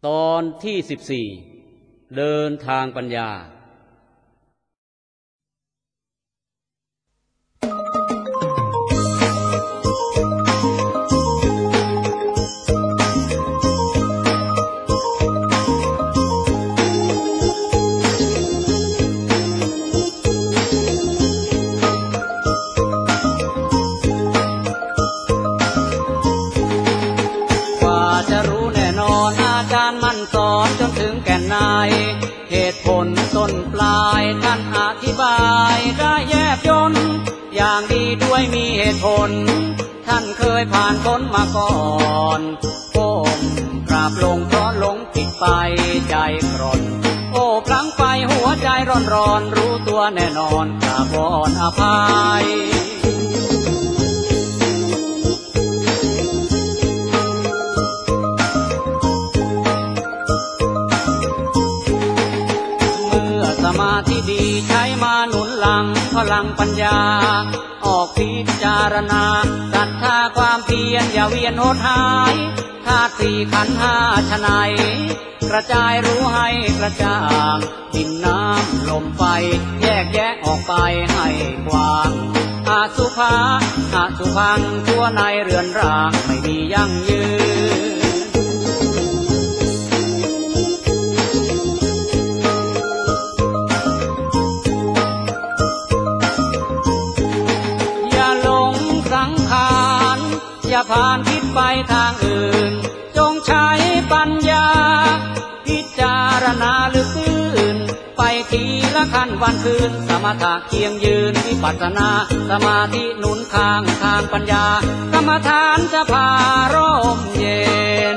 ตอนที่14เดินทางปัญญาสอนจนถึงแก่นในเหตุผลต้นปลายท่านอธิบายได้แยบยลอย่างดีด้วยมีเหตุผลท่านเคยผ่านพ้นมาก่อนก้มกราบลงเพราะหลงผิดไปใจกร่อนโอ้พลั้งไปหัวใจร้อนรู้ตัวแน่นอนกราบวอนอภัยสมาธิดีใช้มาหนุนหลังพลังปัญญาออกพิจารณาศรัทธาความเพียรอย่าเวียนหดหายธาตุสี่ขันธ์ห้าฉะไหนกระจายรู้ให้กระจ่างดินน้ำลมไฟแยกแยะออกไปให้กว้างอสุภะอสุภังตัวในเรือนร่างไม่มียั่งยืนอย่าผ่านคิดไปทางอื่นจงใช้ปัญญาพิจารณาลึกซึ้งไปทีละขั้นวันคืนสมถะเคียงยืนวิปัสสนาสมาธิหนุนข้างทางปัญญากรรมฐานจะพาร่มเย็น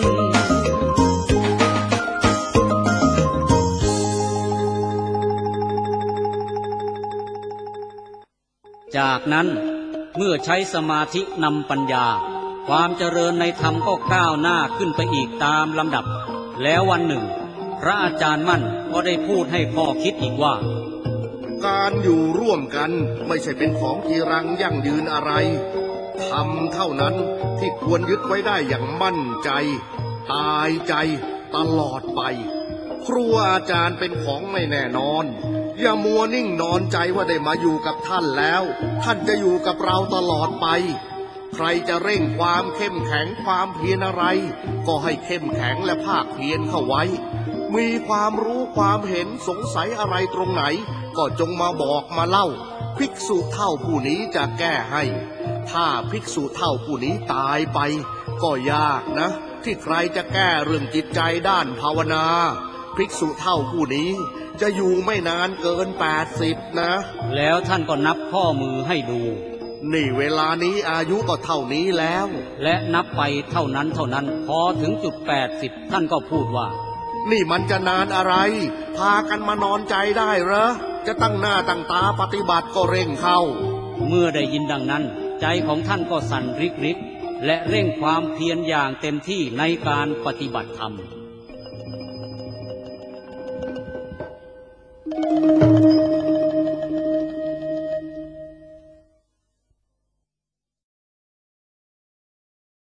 จากนั้นเมื่อใช้สมาธินำปัญญาความเจริญในธรรมก็ก้าวหน้าขึ้นไปอีกตามลำดับแล้ววันหนึ่งพระอาจารย์มั่นก็ได้พูดให้พ่อคิดอีกว่าการอยู่ร่วมกันไม่ใช่เป็นของจีรังยั่งยืนอะไรธรรมเท่านั้นที่ควรยึดไว้ได้อย่างมั่นใจตายใจตลอดไปครูอาจารย์เป็นของไม่แน่นอนอย่ามัวนิ่งนอนใจว่าได้มาอยู่กับท่านแล้วท่านจะอยู่กับเราตลอดไปใครจะเร่งความเข้มแข็งความเพียรอะไรก็ให้เข้มแข็งและภาคเพียรเข้าไว้มีความรู้ความเห็นสงสัยอะไรตรงไหนก็จงมาบอกมาเล่าภิกษุเฒ่าผู้นี้จะแก้ให้ถ้าภิกษุเฒ่าผู้นี้ตายไปก็ยากนะที่ใครจะแก้เรื่องจิตใจด้านภาวนาภิกษุเฒ่าผู้นี้จะอยู่ไม่นานเกิน80นะแล้วท่านก็นับข้อมือให้ดูนี่เวลานี้อายุก็เท่านี้แล้วและนับไปเท่านั้นพอถึงจุด80ท่านก็พูดว่านี่มันจะนานอะไรพากันมานอนใจได้เหรอจะตั้งหน้าตั้งตาปฏิบัติก็เร่งเข้าเมื่อได้ยินดังนั้นใจของท่านก็สั่นริกและเร่งความเพียรอย่างเต็มที่ในการปฏิบัติธรรม